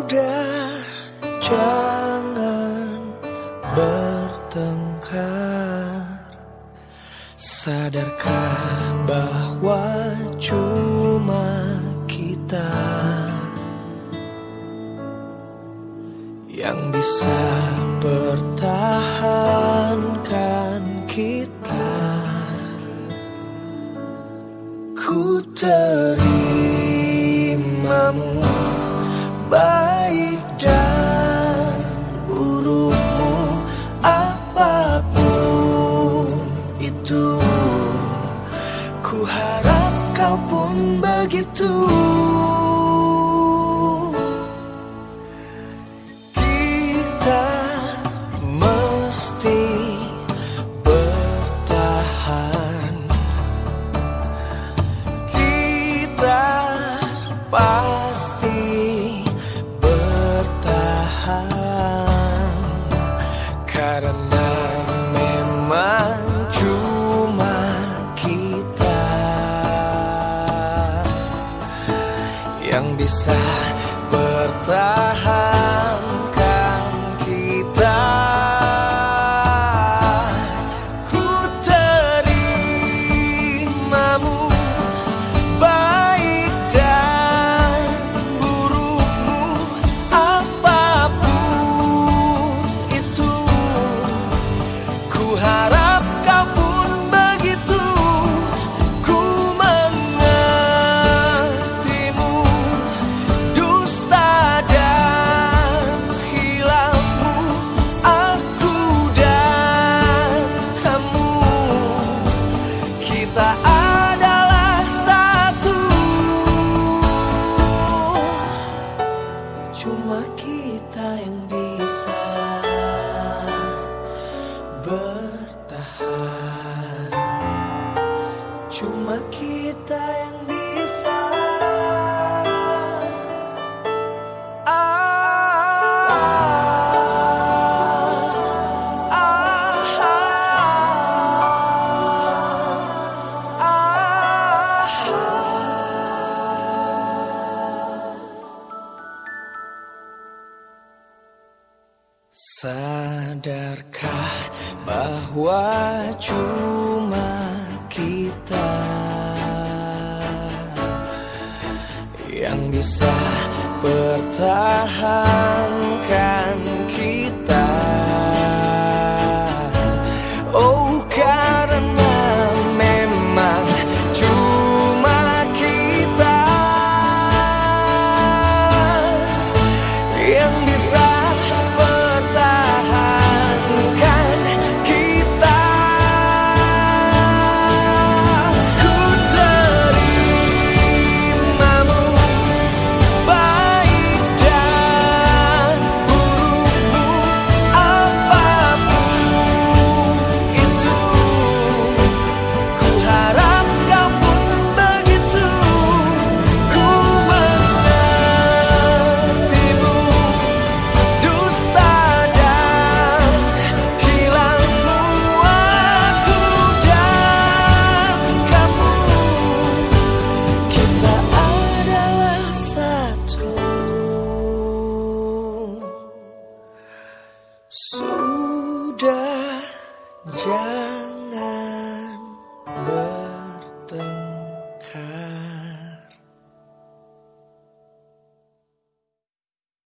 Udah, jangan bertengkar. Sadarkah bahwa cuma kita yang bisa pertahankan kita. Ku terimamu, baik dan burukmu, apapun itu. Ku harap kau pun begitu. Kita mesti bertahan. Kita pasti bertahan, karena memang cuma kita yang bisa pertahankan kita. Ku terimamu, baik dan burukmu, apapun itu. Ku harap kau pun begitu. Ku mengertimu, dusta dan khilafmu, aku dan kamu. Kita adalah satu. Cuma kita yang bisa bertahan. Cuma kita yang bisa. Sadarkah bahwa cuma kita yang bisa pertahankan kita. Oh, karena memang cuma kita yang bisa pertahankan kita. Ku terimamu, baik dan burukmu, apapun itu. Ku harap kau pun begitu. Ku mengertimu, dusta dan hilangmu, aku dan kamu. Kita adalah satu. Sudah, jangan